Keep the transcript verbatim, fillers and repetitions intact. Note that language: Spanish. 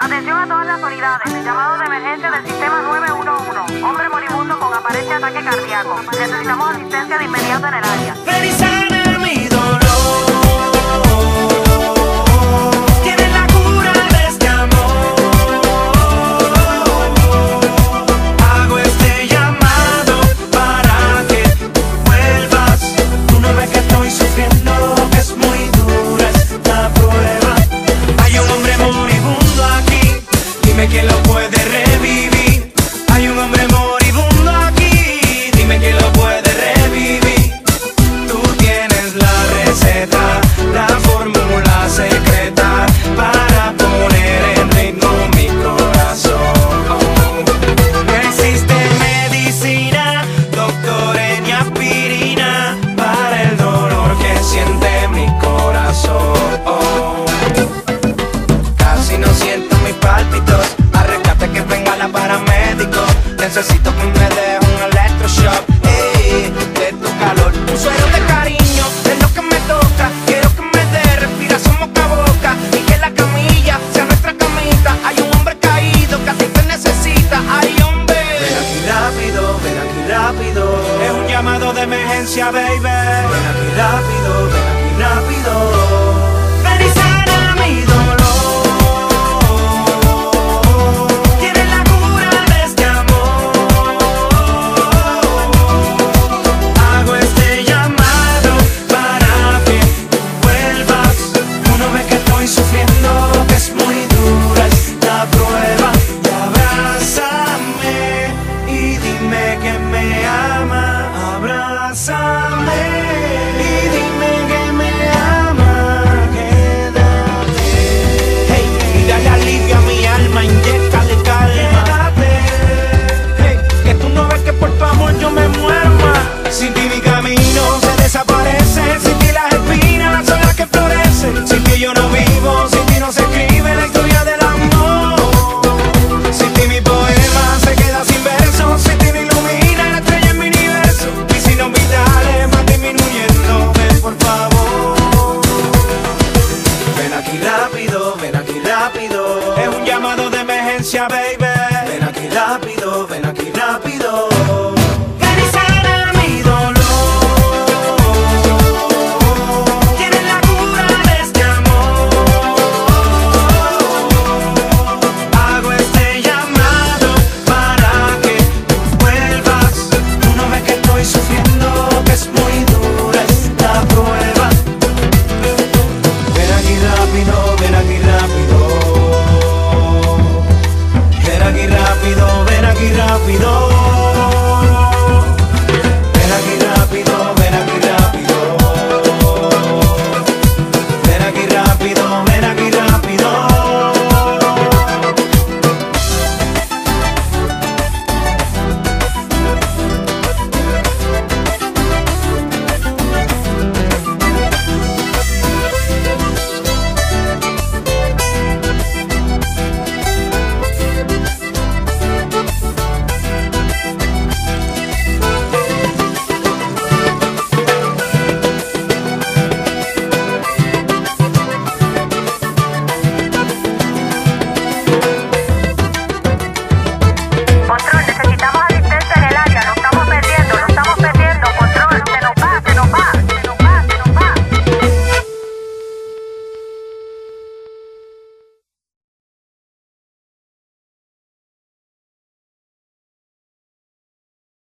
Atención a todas las unidades. Llamado de emergencia del sistema nueve uno uno. Hombre moribundo con aparente ataque cardíaco. Necesitamos asistencia de inmediato en el área. Ven y sana mi dolor. Tienes la cura de este amor. Hago este llamado para que vuelvas. Tú no ves que estoy sufriendo, que es muy dura esta prueba. Hay un hombre moribundo aquí, dime quién lo puede revivir. Hay un hombre moribundo aquí, dime quién lo puede revivir. Tú tienes la receta, la fórmula secreta para poner en ritmo mi corazón. No existe medicina, doctores ni aspirina para el dolor que siente mi corazón. Casi no siento mis pálpitos, arréglate que venga la paramédico. Necesito que me deje un electroshock, ey, de tu calor. Un suero de cariño, es lo que me toca. Quiero que me dé respiración boca a boca y que la camilla sea nuestra camita. Hay un hombre caído que a ti te necesita. Ay, hombre, ven aquí rápido, ven aquí rápido. Es un llamado de emergencia, baby. Ven aquí rápido, ven aquí rápido. Ven y sana mi dolor. Tienes la cura de este amor. Hago este llamado para que vuelvas. Tú no ves que estoy sufriendo, que es muy dura esta prueba. Y abrázame y dime que me ama. Abrázame y dime que me ama. Quédate. Hey, y dale alivio a mi alma, inyéctale calma. Quédate. Hey, que tú no ves que por tu amor yo me muero más. Sin ti mi camino se desaparece. Sin ti las espinas son las que florecen. Sin ti yo no vivo, sin ti no se escribe la historia del amor. Sin ti mi poema se queda sin versos. Sin ti me ilumina la estrella en mi universo. Y sin olvidarle más disminuyendo. Ven por favor. Ven aquí rápido, ven aquí rápido. Es un llamado de emergencia, baby.